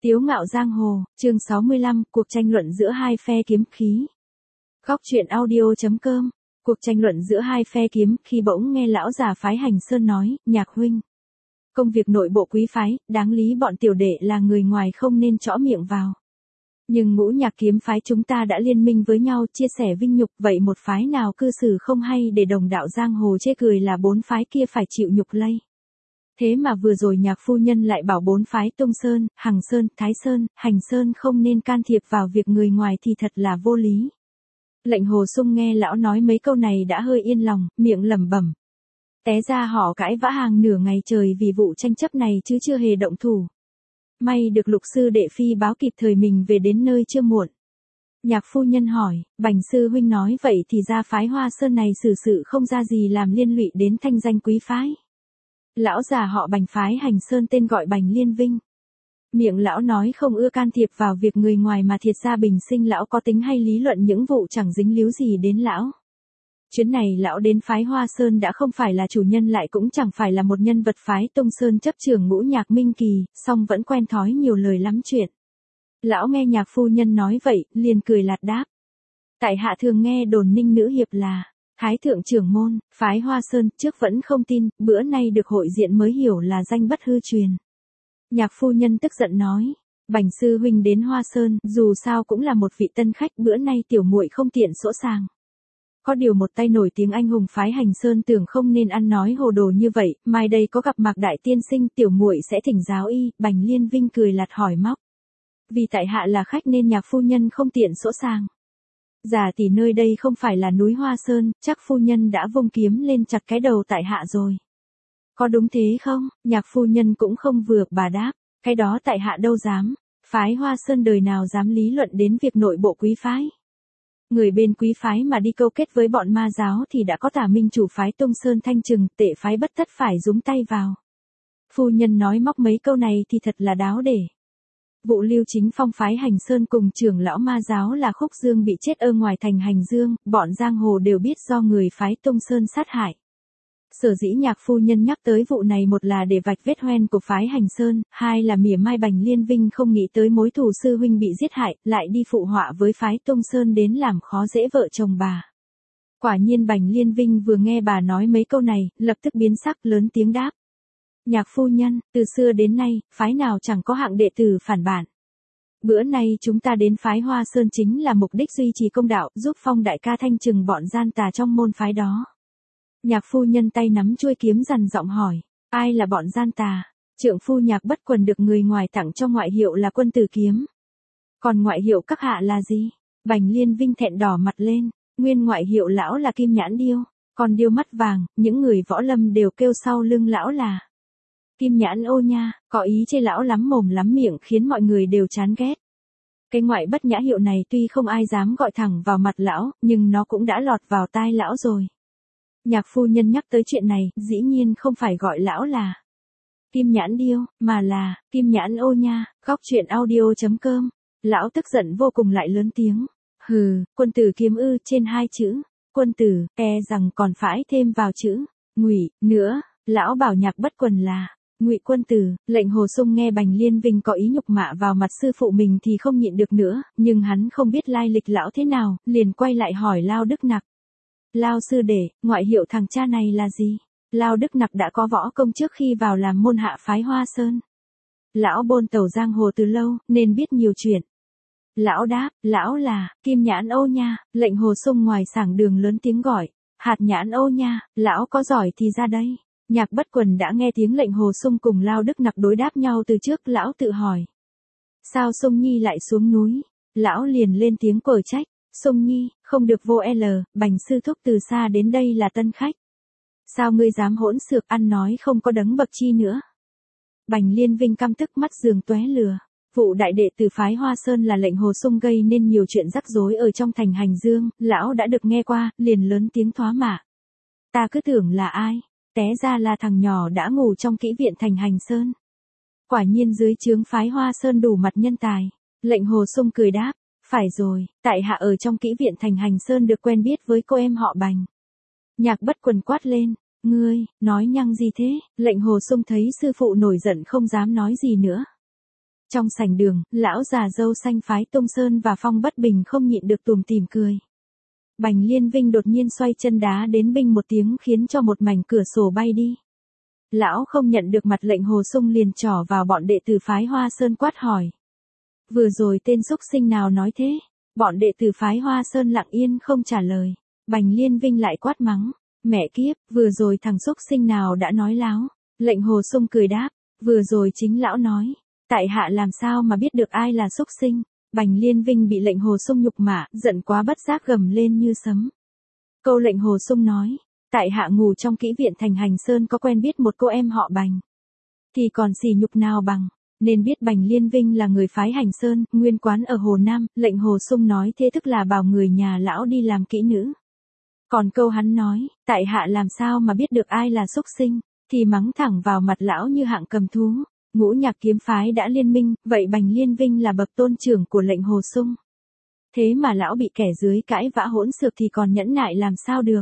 Tiếu ngạo giang hồ, chương 65, cuộc tranh luận giữa hai phe kiếm khí. Góc truyện audio.com, cuộc tranh luận giữa hai phe kiếm khi bỗng nghe lão già phái Hành Sơn nói, Nhạc huynh. Công việc nội bộ quý phái, đáng lý bọn tiểu đệ là người ngoài không nên chõ miệng vào. Nhưng Ngũ Nhạc kiếm phái chúng ta đã liên minh với nhau chia sẻ vinh nhục, vậy một phái nào cư xử không hay để đồng đạo giang hồ chê cười là bốn phái kia phải chịu nhục lây. Thế mà vừa rồi Nhạc phu nhân lại bảo bốn phái Tông Sơn, Hằng Sơn, Thái Sơn, Hành Sơn không nên can thiệp vào việc người ngoài thì thật là vô lý. Lệnh Hồ Sung nghe lão nói mấy câu này đã hơi yên lòng, miệng lẩm bẩm. Té ra họ cãi vã hàng nửa ngày trời vì vụ tranh chấp này chứ chưa hề động thủ. May được Lục sư đệ phi báo kịp thời mình về đến nơi chưa muộn. Nhạc phu nhân hỏi, Bành sư huynh nói vậy thì ra phái Hoa Sơn này xử sự không ra gì làm liên lụy đến thanh danh quý phái. Lão già họ Bành phái Hành Sơn tên gọi Bành Liên Vinh. Miệng lão nói không ưa can thiệp vào việc người ngoài mà thiệt ra bình sinh lão có tính hay lý luận những vụ chẳng dính líu gì đến lão. Chuyến này lão đến phái Hoa Sơn đã không phải là chủ nhân lại cũng chẳng phải là một nhân vật phái Tông Sơn chấp trưởng Ngũ Nhạc Minh Kỳ, song vẫn quen thói nhiều lời lắm chuyện. Lão nghe Nhạc phu nhân nói vậy, liền cười lạt đáp. Tại hạ thường nghe đồn Ninh nữ hiệp là Thái thượng trưởng môn, phái Hoa Sơn, trước vẫn không tin, bữa nay được hội diện mới hiểu là danh bất hư truyền. Nhạc phu nhân tức giận nói, Bành sư huynh đến Hoa Sơn, dù sao cũng là một vị tân khách, bữa nay tiểu muội không tiện sỗ sàng. Có điều một tay nổi tiếng anh hùng phái Hành Sơn tưởng không nên ăn nói hồ đồ như vậy, mai đây có gặp Mạc đại tiên sinh, tiểu muội sẽ thỉnh giáo y. Bành Liên Vinh cười lạt hỏi móc. Vì tại hạ là khách nên Nhạc phu nhân không tiện sỗ sàng. Giả tỷ nơi đây không phải là núi Hoa Sơn, chắc phu nhân đã vung kiếm lên chặt cái đầu tại hạ rồi. Có đúng thế không? Nhạc phu nhân cũng không vừa, bà đáp, cái đó tại hạ đâu dám. Phái Hoa Sơn đời nào dám lý luận đến việc nội bộ quý phái. Người bên quý phái mà đi câu kết với bọn ma giáo thì đã có Tả Minh chủ phái Tông Sơn thanh trừng, tệ phái bất tất phải dúng tay vào. Phu nhân nói móc mấy câu này thì thật là đáo để. Vụ Lưu Chính Phong phái Hành Sơn cùng trưởng lão ma giáo là Khúc Dương bị chết ở ngoài thành Hành Dương, bọn giang hồ đều biết do người phái Tông Sơn sát hại. Sở dĩ Nhạc phu nhân nhắc tới vụ này, một là để vạch vết hoen của phái Hành Sơn, hai là mỉa mai Bành Liên Vinh không nghĩ tới mối thù sư huynh bị giết hại, lại đi phụ họa với phái Tông Sơn đến làm khó dễ vợ chồng bà. Quả nhiên Bành Liên Vinh vừa nghe bà nói mấy câu này, lập tức biến sắc lớn tiếng đáp. Nhạc phu nhân, từ xưa đến nay, phái nào chẳng có hạng đệ tử phản bản. Bữa nay chúng ta đến phái Hoa Sơn chính là mục đích duy trì công đạo, giúp Phong đại ca thanh trừng bọn gian tà trong môn phái đó. Nhạc phu nhân tay nắm chuôi kiếm dằn giọng hỏi, ai là bọn gian tà? Trượng phu Nhạc Bất Quần được người ngoài tặng cho ngoại hiệu là Quân Tử Kiếm. Còn ngoại hiệu các hạ là gì? Bành Liên Vinh thẹn đỏ mặt lên, nguyên ngoại hiệu lão là Kim Nhãn Điêu, còn Điêu Mắt Vàng, những người võ lâm đều kêu sau lưng lão là Kim Nhãn Ô nha, có ý chê lão lắm mồm lắm miệng khiến mọi người đều chán ghét. Cái ngoại bất nhã hiệu này tuy không ai dám gọi thẳng vào mặt lão, nhưng nó cũng đã lọt vào tai lão rồi. Nhạc phu nhân nhắc tới chuyện này, dĩ nhiên không phải gọi lão là Kim Nhãn Điêu, mà là Kim Nhãn Ô nha. Góc truyện audio.com. Lão tức giận vô cùng lại lớn tiếng. Hừ, Quân Tử Kiếm ư, trên hai chữ Quân Tử, e rằng còn phải thêm vào chữ Ngụy nữa. Lão bảo Nhạc Bất Quần là Ngụy Quân Tử. Lệnh Hồ Sung nghe Bành Liên Vinh có ý nhục mạ vào mặt sư phụ mình thì không nhịn được nữa, nhưng hắn không biết lai lịch lão thế nào, liền quay lại hỏi Lao Đức Nặc. Lao sư đệ, ngoại hiệu thằng cha này là gì? Lao Đức Nặc đã có võ công trước khi vào làm môn hạ phái Hoa Sơn. Lão bôn tẩu giang hồ từ lâu, nên biết nhiều chuyện. Lão đáp, lão là Kim Nhãn Ô nha. Lệnh Hồ Sung ngoài sảng đường lớn tiếng gọi, Hạt Nhãn Ô nha, lão có giỏi thì ra đây. Nhạc Bất Quần đã nghe tiếng Lệnh Hồ Sung cùng Lao Đức Nặc đối đáp nhau từ trước, lão tự hỏi. Sao Sung Nhi lại xuống núi? Lão liền lên tiếng quở trách. Sung Nhi, không được vô L, Bành sư thúc từ xa đến đây là tân khách. Sao ngươi dám hỗn xược, ăn nói không có đấng bậc chi nữa? Bành Liên Vinh căm tức mắt giường tóe lửa. Vụ đại đệ tử phái Hoa Sơn là Lệnh Hồ Sung gây nên nhiều chuyện rắc rối ở trong thành Hành Dương, lão đã được nghe qua, liền lớn tiếng thoá mạ. Ta cứ tưởng là ai, té ra là thằng nhỏ đã ngủ trong kỹ viện thành Hành Sơn. Quả nhiên dưới trướng phái Hoa Sơn đủ mặt nhân tài. Lệnh Hồ Sung cười đáp. Phải rồi, tại hạ ở trong kỹ viện thành Hành Sơn được quen biết với cô em họ Bành. Nhạc Bất Quần quát lên, ngươi, nói nhăng gì thế? Lệnh Hồ Sung thấy sư phụ nổi giận không dám nói gì nữa. Trong sảnh đường, lão già râu xanh phái Tung Sơn và Phong Bất Bình không nhịn được tủm tỉm cười. Bành Liên Vinh đột nhiên xoay chân đá đến binh một tiếng khiến cho một mảnh cửa sổ bay đi. Lão không nhận được mặt lệnh Hồ Sung liền trỏ vào bọn đệ tử phái Hoa Sơn quát hỏi. Vừa rồi tên xúc sinh nào nói thế? Bọn đệ tử phái Hoa Sơn lặng yên không trả lời. Bành Liên Vinh lại quát mắng. Mẹ kiếp, vừa rồi thằng xúc sinh nào đã nói láo? Lệnh Hồ Sung cười đáp. Vừa rồi chính lão nói. Tại hạ làm sao mà biết được ai là xúc sinh? Bành Liên Vinh bị lệnh Hồ Sung nhục mạ, giận quá bất giác gầm lên như sấm. Câu lệnh Hồ Sung nói. Tại hạ ngủ trong kỹ viện thành Hành Sơn có quen biết một cô em họ Bành. Thì còn sỉ nhục nào bằng. Nên biết Bành Liên Vinh là người phái Hành Sơn, nguyên quán ở Hồ Nam, lệnh Hồ Sung nói thế tức là bảo người nhà lão đi làm kỹ nữ. Còn câu hắn nói, tại hạ làm sao mà biết được ai là xúc sinh, thì mắng thẳng vào mặt lão như hạng cầm thú. Ngũ Nhạc kiếm phái đã liên minh, vậy Bành Liên Vinh là bậc tôn trưởng của lệnh Hồ Sung. Thế mà lão bị kẻ dưới cãi vã hỗn xược thì còn nhẫn nại làm sao được.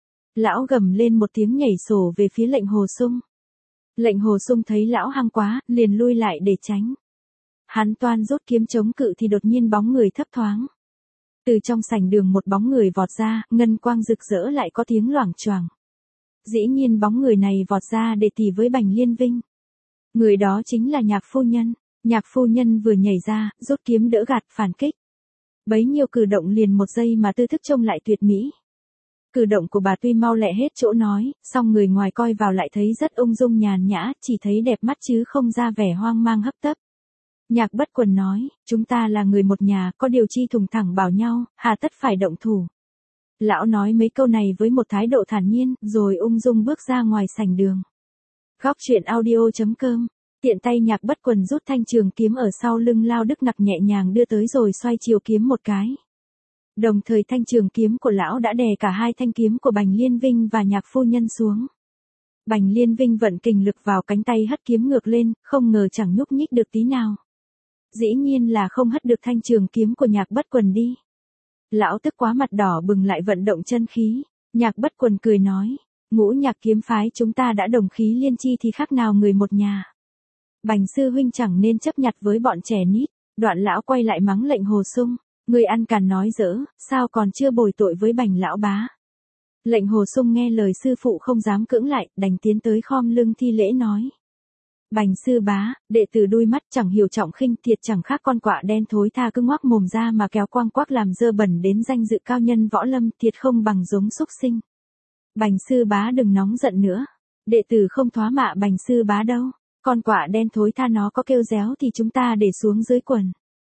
Lão gầm lên một tiếng nhảy sổ về phía lệnh Hồ Sung. Lệnh Hồ Sung thấy lão hăng quá, liền lui lại để tránh. Hắn toan rút kiếm chống cự thì đột nhiên bóng người thấp thoáng. Từ trong sảnh đường một bóng người vọt ra, ngân quang rực rỡ lại có tiếng loảng choảng. Dĩ nhiên bóng người này vọt ra để tỉ với Bành Liên Vinh. Người đó chính là Nhạc phu nhân. Nhạc phu nhân vừa nhảy ra, rút kiếm đỡ gạt phản kích. Bấy nhiêu cử động liền một giây mà tư thức trông lại tuyệt mỹ. Cử động của bà tuy mau lẹ hết chỗ nói, song người ngoài coi vào lại thấy rất ung dung nhàn nhã, chỉ thấy đẹp mắt chứ không ra vẻ hoang mang hấp tấp. Nhạc Bất Quần nói, chúng ta là người một nhà, có điều chi thùng thẳng bảo nhau, hà tất phải động thủ. Lão nói mấy câu này với một thái độ thản nhiên, rồi ung dung bước ra ngoài sảnh đường. Góc truyện audio.com. Tiện tay Nhạc Bất Quần rút thanh trường kiếm ở sau lưng Lao Đức Nặc nhẹ nhàng đưa tới rồi xoay chiều kiếm một cái. Đồng thời thanh trường kiếm của lão đã đè cả hai thanh kiếm của Bành Liên Vinh và Nhạc phu nhân xuống. Bành Liên Vinh vận kình lực vào cánh tay hất kiếm ngược lên, không ngờ chẳng nhúc nhích được tí nào. Dĩ nhiên là không hất được thanh trường kiếm của Nhạc Bất Quần đi. Lão tức quá mặt đỏ bừng lại vận động chân khí. Nhạc Bất Quần cười nói, Ngũ Nhạc kiếm phái chúng ta đã đồng khí liên chi thì khác nào người một nhà. Bành sư huynh chẳng nên chấp nhặt với bọn trẻ nít. Đoạn lão quay lại mắng lệnh Hồ Sung. Người ăn càn nói dỡ, sao còn chưa bồi tội với Bành lão bá. Lệnh Hồ Sung nghe lời sư phụ không dám cưỡng lại, đành tiến tới khom lưng thi lễ nói. Bành sư bá, đệ tử đuôi mắt chẳng hiểu trọng khinh, thiệt chẳng khác con quạ đen thối tha cứ ngoác mồm ra mà kéo quang quác làm dơ bẩn đến danh dự cao nhân võ lâm, thiệt không bằng giống xúc sinh. Bành sư bá đừng nóng giận nữa, đệ tử không thoá mạ Bành sư bá đâu, con quạ đen thối tha nó có kêu réo thì chúng ta để xuống dưới quần.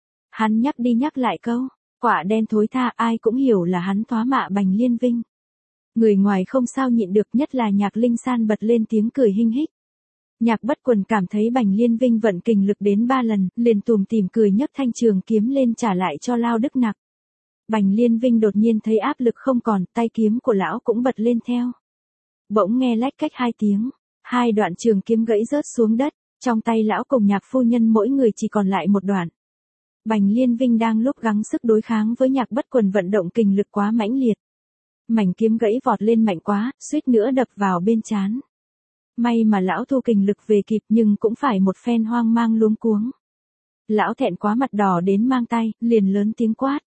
Hắn nhắc đi nhắc lại câu, quạ đen thối tha ai cũng hiểu là hắn thoá mạ Bành Liên Vinh. Người ngoài không sao nhịn được, nhất là Nhạc Linh San bật lên tiếng cười hinh hích. Nhạc Bất Quần cảm thấy Bành Liên Vinh vận kình lực đến 3 lần, liền tủm tỉm cười nhấc thanh trường kiếm lên trả lại cho Lao Đức Nặc. Bành Liên Vinh đột nhiên thấy áp lực không còn, tay kiếm của lão cũng bật lên theo. Bỗng nghe lách cách 2 tiếng, 2 đoạn trường kiếm gãy rớt xuống đất, trong tay lão cùng Nhạc phu nhân mỗi người chỉ còn lại một đoạn. Bành Liên Vinh đang lúc gắng sức đối kháng với Nhạc Bất Quần vận động kình lực quá mãnh liệt. Mảnh kiếm gãy vọt lên mạnh quá, suýt nữa đập vào bên trán. May mà lão thu kình lực về kịp nhưng cũng phải một phen hoang mang luống cuống. Lão thẹn quá mặt đỏ đến mang tay, liền lớn tiếng quát.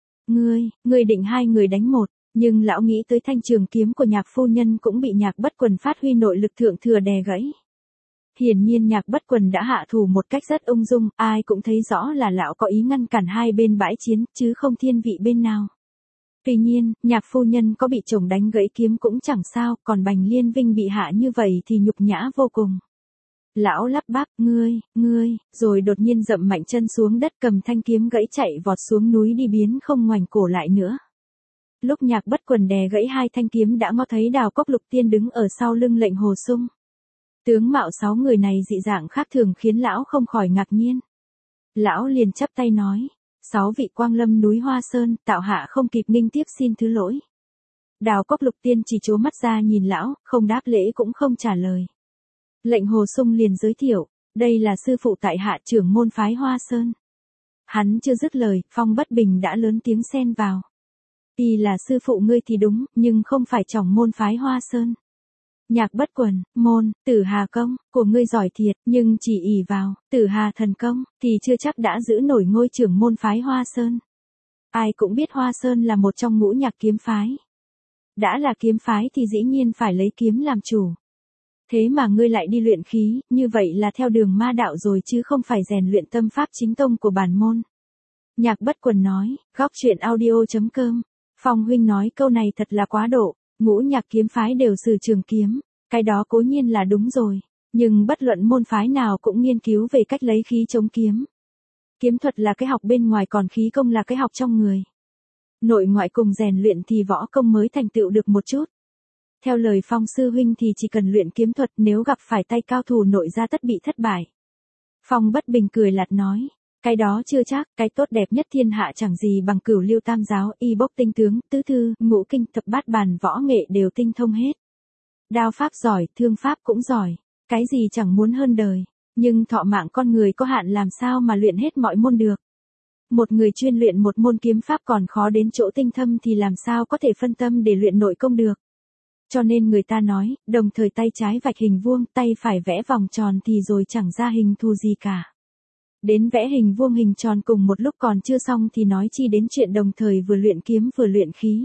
Ngươi định 2 người đánh một, nhưng lão nghĩ tới thanh trường kiếm của Nhạc phu nhân cũng bị Nhạc Bất Quần phát huy nội lực thượng thừa đè gãy. Hiển nhiên Nhạc Bất Quần đã hạ thủ một cách rất ung dung, ai cũng thấy rõ là lão có ý ngăn cản hai bên bãi chiến, chứ không thiên vị bên nào. Tuy nhiên, Nhạc phu nhân có bị chồng đánh gãy kiếm cũng chẳng sao, còn Bành Liên Vinh bị hạ như vậy thì nhục nhã vô cùng. Lão lắp bắp, ngươi, rồi đột nhiên dậm mạnh chân xuống đất cầm thanh kiếm gãy chạy vọt xuống núi đi biến không ngoảnh cổ lại nữa. Lúc Nhạc Bất Quần đè gãy 2 thanh kiếm đã ngó thấy Đào Cốc Lục Tiên đứng ở sau lưng lệnh Hồ Sung. Tướng mạo 6 người này dị dạng khác thường khiến lão không khỏi ngạc nhiên. Lão liền chắp tay nói, 6 vị quang lâm núi Hoa Sơn, tạo hạ không kịp nghinh tiếp xin thứ lỗi. Đào Cốc Lục Tiên chỉ trố mắt ra nhìn lão, không đáp lễ cũng không trả lời. Lệnh Hồ Sung liền giới thiệu, đây là sư phụ tại hạ trưởng môn phái Hoa Sơn. Hắn chưa dứt lời, Phong Bất Bình đã lớn tiếng xen vào. Tuy là sư phụ ngươi thì đúng, nhưng không phải trưởng môn phái Hoa Sơn. Nhạc Bất Quần, môn, Tử Hà công, của ngươi giỏi thiệt, nhưng chỉ ỷ vào, Tử Hà thần công, thì chưa chắc đã giữ nổi ngôi trưởng môn phái Hoa Sơn. Ai cũng biết Hoa Sơn là một trong ngũ nhạc kiếm phái. Đã là kiếm phái thì dĩ nhiên phải lấy kiếm làm chủ. Thế mà ngươi lại đi luyện khí, như vậy là theo đường ma đạo rồi chứ không phải rèn luyện tâm pháp chính tông của bản môn. Nhạc Bất Quần nói, góc chuyện audio.com. Phong huynh nói câu này thật là quá độ, ngũ nhạc kiếm phái đều sử trường kiếm, cái đó cố nhiên là đúng rồi, nhưng bất luận môn phái nào cũng nghiên cứu về cách lấy khí chống kiếm. Kiếm thuật là cái học bên ngoài còn khí công là cái học trong người. Nội ngoại cùng rèn luyện thì võ công mới thành tựu được một chút. Theo lời Phong sư huynh thì chỉ cần luyện kiếm thuật, nếu gặp phải tay cao thủ nội ra tất bị thất bại. Phong Bất Bình cười lạt nói, cái đó chưa chắc, cái tốt đẹp nhất thiên hạ chẳng gì bằng Cửu Lưu Tam giáo, y bốc tinh tướng, tứ thư, ngũ kinh, thập bát bàn võ nghệ đều tinh thông hết. Đao pháp giỏi, thương pháp cũng giỏi, cái gì chẳng muốn hơn đời, nhưng thọ mạng con người có hạn làm sao mà luyện hết mọi môn được. Một người chuyên luyện một môn kiếm pháp còn khó đến chỗ tinh thâm thì làm sao có thể phân tâm để luyện nội công được. Cho nên người ta nói, đồng thời tay trái vạch hình vuông, tay phải vẽ vòng tròn thì rồi chẳng ra hình thù gì cả. Đến vẽ hình vuông hình tròn cùng một lúc còn chưa xong thì nói chi đến chuyện đồng thời vừa luyện kiếm vừa luyện khí.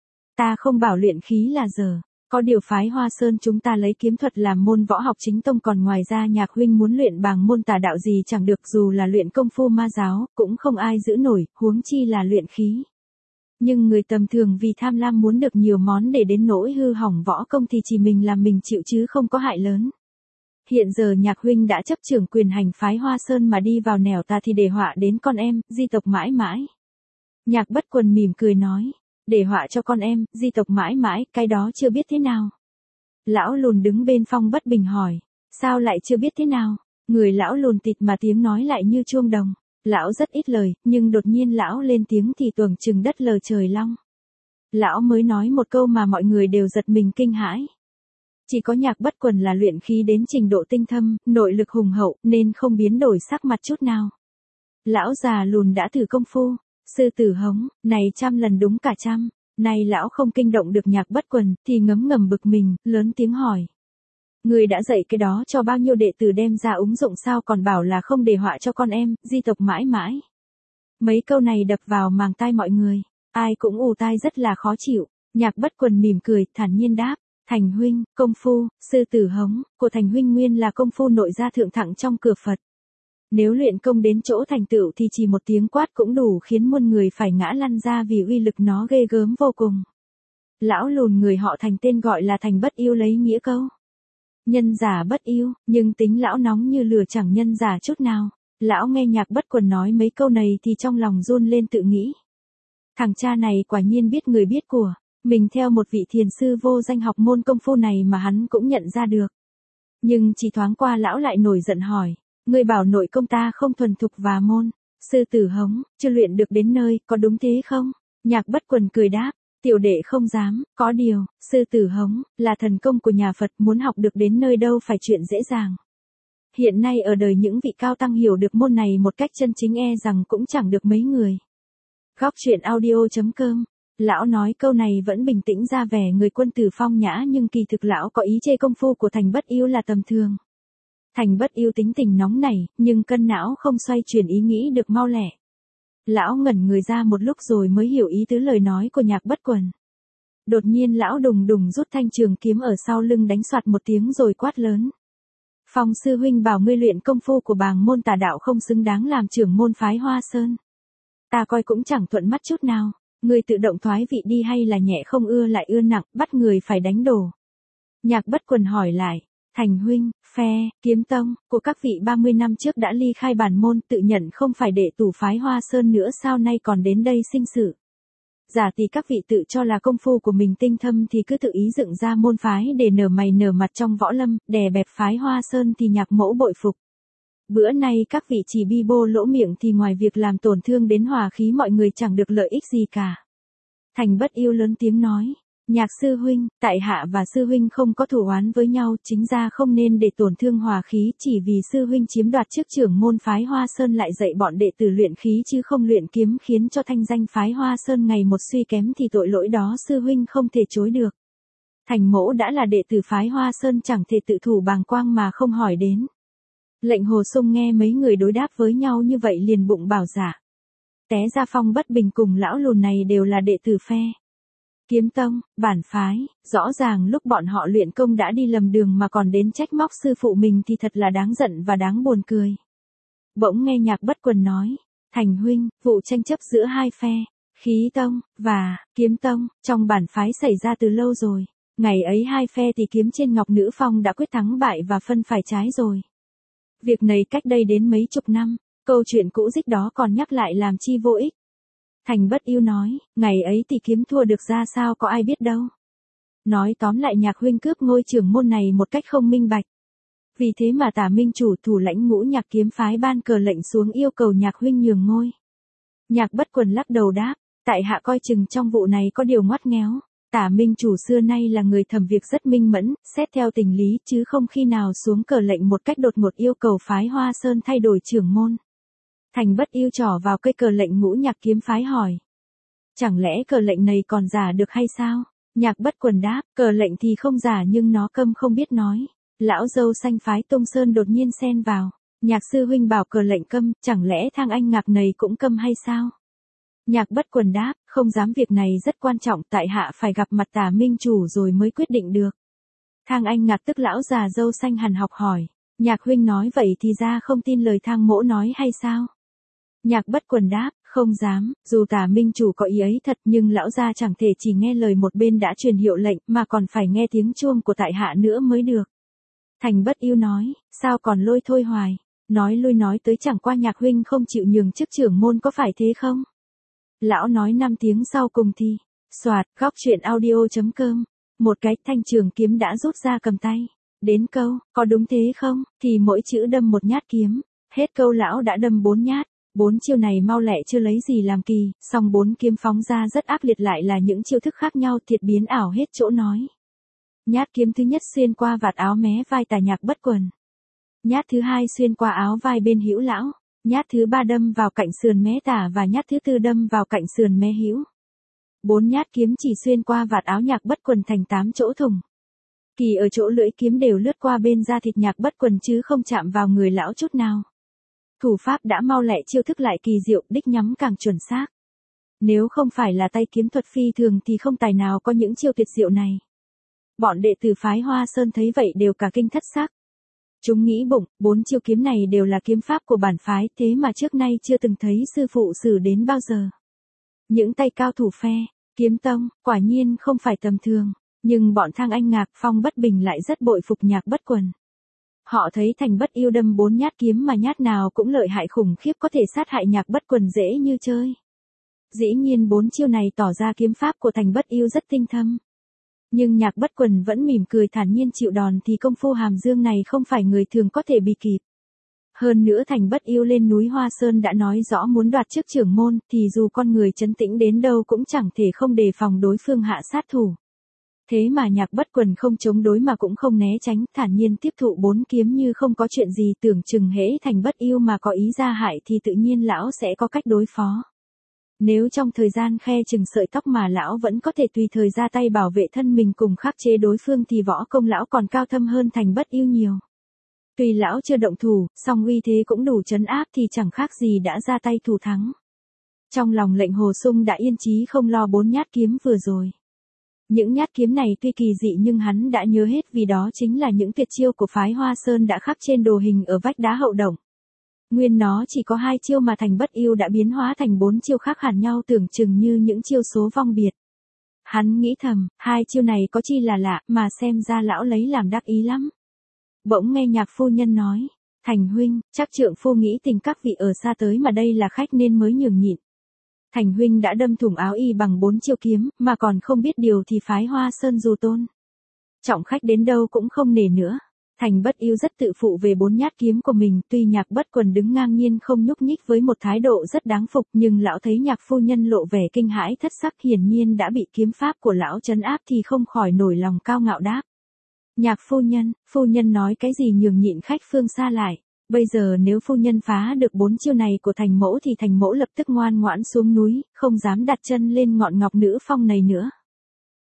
Ta không bảo luyện khí là dở, có điều phái Hoa Sơn chúng ta lấy kiếm thuật làm môn võ học chính tông, còn ngoài ra Nhạc huynh muốn luyện bàng môn tà đạo gì chẳng được, dù là luyện công phu ma giáo, cũng không ai giữ nổi, huống chi là luyện khí. Nhưng người tầm thường vì tham lam muốn được nhiều món để đến nỗi hư hỏng võ công thì chỉ mình làm mình chịu chứ không có hại lớn. Hiện giờ Nhạc huynh đã chấp trưởng quyền hành phái Hoa Sơn mà đi vào nẻo ta thì để họa đến con em, di tộc mãi mãi. Nhạc Bất Quần mỉm cười nói, để họa cho con em, di tộc mãi mãi, cái đó chưa biết thế nào. Lão lùn đứng bên Phong Bất Bình hỏi, sao lại chưa biết thế nào? Người lão lùn tịt mà tiếng nói lại như chuông đồng. Lão rất ít lời, nhưng đột nhiên lão lên tiếng thì tưởng chừng đất lờ trời long. Lão mới nói một câu mà mọi người đều giật mình kinh hãi. Chỉ có Nhạc Bất Quần là luyện khí đến trình độ tinh thâm, nội lực hùng hậu, nên không biến đổi sắc mặt chút nào. Lão già lùn đã thử công phu, sư tử hống, này 100 lần đúng cả trăm. Này lão không kinh động được Nhạc Bất Quần, thì ngấm ngầm bực mình, lớn tiếng hỏi. Người đã dạy cái đó cho bao nhiêu đệ tử đem ra ứng dụng sao còn bảo là không để họa cho con em, di tộc mãi mãi. Mấy câu này đập vào màng tai mọi người, ai cũng ù tai rất là khó chịu. Nhạc Bất Quần mỉm cười, thản nhiên đáp. Thành huynh, công phu, sư tử hống, của Thành huynh nguyên là công phu nội gia thượng thặng trong cửa Phật. Nếu luyện công đến chỗ thành tựu thì chỉ một tiếng quát cũng đủ khiến muôn người phải ngã lăn ra vì uy lực nó ghê gớm vô cùng. Lão lùn người họ Thành tên gọi là Thành Bất Yêu lấy nghĩa câu. Nhân giả bất yêu, nhưng tính lão nóng như lửa chẳng nhân giả chút nào. Lão nghe Nhạc Bất Quần nói mấy câu này thì trong lòng run lên tự nghĩ. Thằng cha này quả nhiên biết người biết của. Mình theo một vị thiền sư vô danh học môn công phu này mà hắn cũng nhận ra được. Nhưng chỉ thoáng qua lão lại nổi giận hỏi. Người bảo nội công ta không thuần thục và môn. Sư tử hống, chưa luyện được đến nơi, có đúng thế không? Nhạc Bất Quần cười đáp. Tiểu đệ không dám, có điều, sư tử hống, là thần công của nhà Phật, muốn học được đến nơi đâu phải chuyện dễ dàng. Hiện nay ở đời những vị cao tăng hiểu được môn này một cách chân chính e rằng cũng chẳng được mấy người. Góc chuyện audio.com. Lão nói câu này vẫn bình tĩnh ra vẻ người quân tử phong nhã nhưng kỳ thực lão có ý chê công phu của Thành Bất Yêu là tầm thường. Thành Bất Yêu tính tình nóng nảy, nhưng cân não không xoay chuyển ý nghĩ được mau lẹ. Lão ngẩn người ra một lúc rồi mới hiểu ý tứ lời nói của Nhạc Bất Quần. Đột nhiên lão đùng đùng rút thanh trường kiếm ở sau lưng đánh soạt một tiếng rồi quát lớn. Phong sư huynh bảo ngươi luyện công phu của bàng môn tà đạo không xứng đáng làm trưởng môn phái Hoa Sơn. Ta coi cũng chẳng thuận mắt chút nào, ngươi tự động thoái vị đi hay là nhẹ không ưa lại ưa nặng, bắt người phải đánh đổ. Nhạc Bất Quần hỏi lại. Thành huynh, phe, kiếm tông, của các vị 30 năm trước đã ly khai bản môn tự nhận không phải đệ tử phái Hoa Sơn nữa sao nay còn đến đây sinh sự. Giả tỷ các vị tự cho là công phu của mình tinh thâm thì cứ tự ý dựng ra môn phái để nở mày nở mặt trong võ lâm, đè bẹp phái Hoa Sơn thì Nhạc mẫu bội phục. Bữa nay các vị chỉ bi bô lỗ miệng thì ngoài việc làm tổn thương đến hòa khí mọi người chẳng được lợi ích gì cả. Thành Bất Yêu lớn tiếng nói. Nhạc sư huynh, tại hạ và sư huynh không có thù oán với nhau, chính ra không nên để tổn thương hòa khí, chỉ vì sư huynh chiếm đoạt chức trưởng môn phái Hoa Sơn lại dạy bọn đệ tử luyện khí chứ không luyện kiếm khiến cho thanh danh phái Hoa Sơn ngày một suy kém thì tội lỗi đó sư huynh không thể chối được. Thành mẫu đã là đệ tử phái Hoa Sơn chẳng thể tự thủ bàng quang mà không hỏi đến. Lệnh Hồ Sung nghe mấy người đối đáp với nhau như vậy liền bụng bảo dạ. Té ra Phong Bất Bình cùng lão lùn này đều là đệ tử phe Kiếm Tông, bản phái, rõ ràng lúc bọn họ luyện công đã đi lầm đường mà còn đến trách móc sư phụ mình thì thật là đáng giận và đáng buồn cười. Bỗng nghe Nhạc Bất Quần nói, Thành huynh, vụ tranh chấp giữa hai phe, Khí Tông và Kiếm Tông, trong bản phái xảy ra từ lâu rồi. Ngày ấy hai phe thì kiếm trên Ngọc Nữ Phong đã quyết thắng bại và phân phải trái rồi. Việc này cách đây đến mấy chục năm, câu chuyện cũ dích đó còn nhắc lại làm chi vô ích. Thành Bất Yêu nói, ngày ấy thì kiếm thua được ra sao có ai biết đâu. Nói tóm lại Nhạc huynh cướp ngôi trưởng môn này một cách không minh bạch. Vì thế mà Tả Minh chủ thủ lãnh Ngũ Nhạc kiếm phái ban cờ lệnh xuống yêu cầu Nhạc huynh nhường ngôi. Nhạc Bất Quần lắc đầu đáp, tại hạ coi chừng trong vụ này có điều ngoắt ngéo. Tả Minh chủ xưa nay là người thẩm việc rất minh mẫn, xét theo tình lý chứ không khi nào xuống cờ lệnh một cách đột ngột yêu cầu phái Hoa Sơn thay đổi trưởng môn. Thành Bất Yêu trỏ vào cây cờ lệnh Ngũ Nhạc kiếm phái hỏi. Chẳng lẽ cờ lệnh này còn giả được hay sao? Nhạc Bất Quần đáp, cờ lệnh thì không giả nhưng nó câm không biết nói. Lão dâu xanh phái Tông Sơn đột nhiên xen vào. Nhạc sư huynh bảo cờ lệnh câm, chẳng lẽ Thang Anh Ngạc này cũng câm hay sao? Nhạc Bất Quần đáp, không dám, việc này rất quan trọng, tại hạ phải gặp mặt Tả Minh chủ rồi mới quyết định được. Thang Anh Ngạc tức lão già dâu xanh hằn học hỏi, Nhạc huynh nói vậy thì ra không tin lời Thang mỗ nói hay sao? Nhạc Bất Quần đáp, không dám, dù Tả Minh chủ có ý ấy thật nhưng lão gia chẳng thể chỉ nghe lời một bên đã truyền hiệu lệnh mà còn phải nghe tiếng chuông của tại hạ nữa mới được. Thành Bất Yêu nói, sao còn lôi thôi hoài, nói lui nói tới chẳng qua Nhạc huynh không chịu nhường chức trưởng môn có phải thế không? Lão nói 5 tiếng sau cùng thì, soạt, góc truyện audio.com, một cái thanh trường kiếm đã rút ra cầm tay. Đến câu, có đúng thế không, thì mỗi chữ đâm một nhát kiếm, hết câu lão đã đâm 4 nhát. 4 chiêu này mau lẹ chưa lấy gì làm kỳ, song 4 kiếm phóng ra rất ác liệt lại là những chiêu thức khác nhau thiệt biến ảo hết chỗ nói. Nhát kiếm thứ nhất xuyên qua vạt áo mé vai Tả Nhạc Bất Quần. Nhát thứ hai xuyên qua áo vai bên hữu lão. Nhát thứ ba đâm vào cạnh sườn mé Tả và nhát thứ tư đâm vào cạnh sườn mé hữu. 4 nhát kiếm chỉ xuyên qua vạt áo Nhạc Bất Quần thành 8 chỗ thủng. Kỳ ở chỗ lưỡi kiếm đều lướt qua bên da thịt Nhạc Bất Quần chứ không chạm vào người lão chút nào. Thủ pháp đã mau lẹ, chiêu thức lại kỳ diệu, đích nhắm càng chuẩn xác. Nếu không phải là tay kiếm thuật phi thường thì không tài nào có những chiêu tuyệt diệu này. Bọn đệ tử phái Hoa Sơn thấy vậy đều cả kinh thất sắc. Chúng nghĩ bụng, 4 chiêu kiếm này đều là kiếm pháp của bản phái, thế mà trước nay chưa từng thấy sư phụ sử đến bao giờ. Những tay cao thủ phe Kiếm Tông, quả nhiên không phải tầm thường, nhưng bọn Thang Anh Ngạc, Phong Bất Bình lại rất bội phục Nhạc Bất Quần. Họ thấy Thành Bất Yêu đâm 4 nhát kiếm mà nhát nào cũng lợi hại khủng khiếp, có thể sát hại Nhạc Bất Quần dễ như chơi. Dĩ nhiên 4 chiêu này tỏ ra kiếm pháp của Thành Bất Yêu rất tinh thâm. Nhưng Nhạc Bất Quần vẫn mỉm cười thản nhiên chịu đòn, thì công phu hàm dương này không phải người thường có thể bị kịp. Hơn nữa Thành Bất Yêu lên núi Hoa Sơn đã nói rõ muốn đoạt chức trưởng môn, thì dù con người trấn tĩnh đến đâu cũng chẳng thể không đề phòng đối phương hạ sát thủ. Thế mà Nhạc Bất Quần không chống đối mà cũng không né tránh, thản nhiên tiếp thụ 4 kiếm như không có chuyện gì, tưởng chừng hễ Thành Bất Yêu mà có ý ra hại thì tự nhiên lão sẽ có cách đối phó. Nếu trong thời gian khe chừng sợi tóc mà lão vẫn có thể tùy thời ra tay bảo vệ thân mình cùng khắc chế đối phương thì võ công lão còn cao thâm hơn Thành Bất Yêu nhiều. Tuy lão chưa động thủ, song uy thế cũng đủ trấn áp thì chẳng khác gì đã ra tay thủ thắng. Trong lòng Lệnh Hồ Sung đã yên chí không lo 4 nhát kiếm vừa rồi. Những nhát kiếm này tuy kỳ dị nhưng hắn đã nhớ hết, vì đó chính là những tuyệt chiêu của phái Hoa Sơn đã khắc trên đồ hình ở vách đá hậu động. Nguyên nó chỉ có 2 chiêu mà Thành Bất Yêu đã biến hóa thành 4 chiêu khác hẳn nhau, tưởng chừng như những chiêu số vong biệt. Hắn nghĩ thầm, 2 chiêu này có chi là lạ, mà xem ra lão lấy làm đắc ý lắm. Bỗng nghe Nhạc phu nhân nói, Thành huynh, chắc trượng phu nghĩ tình các vị ở xa tới mà đây là khách nên mới nhường nhịn. Thành huynh đã đâm thủng áo y bằng 4 chiêu kiếm, mà còn không biết điều thì phái Hoa Sơn dù tôn trọng khách đến đâu cũng không nể nữa. Thành Bất Yêu rất tự phụ về 4 nhát kiếm của mình, tuy Nhạc Bất Quần đứng ngang nhiên không nhúc nhích với một thái độ rất đáng phục, nhưng lão thấy Nhạc phu nhân lộ vẻ kinh hãi thất sắc, hiển nhiên đã bị kiếm pháp của lão trấn áp thì không khỏi nổi lòng cao ngạo đáp. Nhạc phu nhân nói cái gì nhường nhịn khách phương xa lại. Bây giờ nếu phu nhân phá được 4 chiêu này của Thành mẫu thì Thành mẫu lập tức ngoan ngoãn xuống núi, không dám đặt chân lên ngọn Ngọc Nữ Phong này nữa.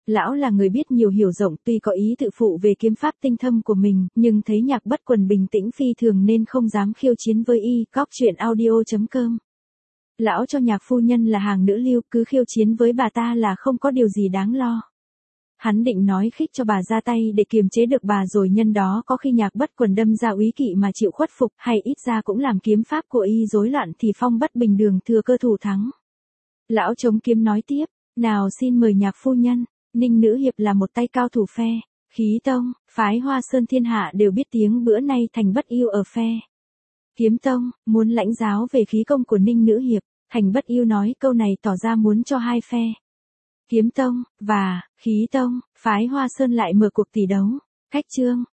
Lão là người biết nhiều hiểu rộng, tuy có ý tự phụ về kiếm pháp tinh thâm của mình, nhưng thấy Nhạc Bất Quần bình tĩnh phi thường nên không dám khiêu chiến với y. Góc truyện audio.com. Lão cho Nhạc phu nhân là hàng nữ lưu, cứ khiêu chiến với bà ta là không có điều gì đáng lo. Hắn định nói khích cho bà ra tay để kiềm chế được bà, rồi nhân đó có khi Nhạc Bất Quần đâm ra úy kỵ mà chịu khuất phục, hay ít ra cũng làm kiếm pháp của y rối loạn thì Phong Bất Bình đường thừa cơ thủ thắng. Lão chống kiếm nói tiếp, nào xin mời Nhạc phu nhân. Ninh Nữ Hiệp là một tay cao thủ phe Khí Tông, phái Hoa Sơn thiên hạ đều biết tiếng, bữa nay Thành Bất Yêu ở phe Kiếm Tông, muốn lãnh giáo về khí công của Ninh Nữ Hiệp. Thành Bất Yêu nói câu này tỏ ra muốn cho hai phe Kiếm Tông và Khí Tông, phái Hoa Sơn lại mở cuộc tỷ đấu. Khách trương,